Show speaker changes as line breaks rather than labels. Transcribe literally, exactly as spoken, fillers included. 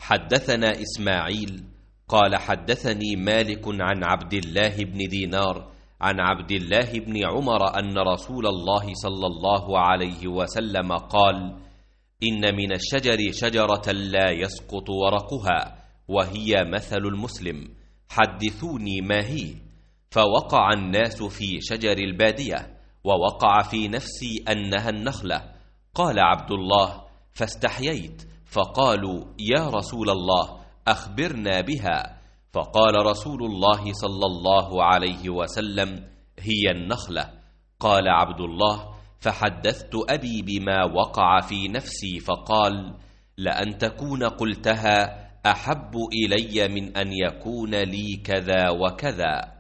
حدثنا إسماعيل قال حدثني مالك عن عبد الله بن دينار عن عبد الله بن عمر أن رسول الله صلى الله عليه وسلم قال: إن من الشجر شجرة لا يسقط ورقها وهي مثل المسلم، حدثوني ما هي. فوقع الناس في شجر البادية، ووقع في نفسي أنها النخلة. قال عبد الله: فاستحييت، فقالوا: يا رسول الله أخبرنا بها. فقال رسول الله صلى الله عليه وسلم: هي النخلة. قال عبد الله: فحدثت أبي بما وقع في نفسي، فقال: لأن تكون قلتها أحب إلي من أن يكون لي كذا وكذا.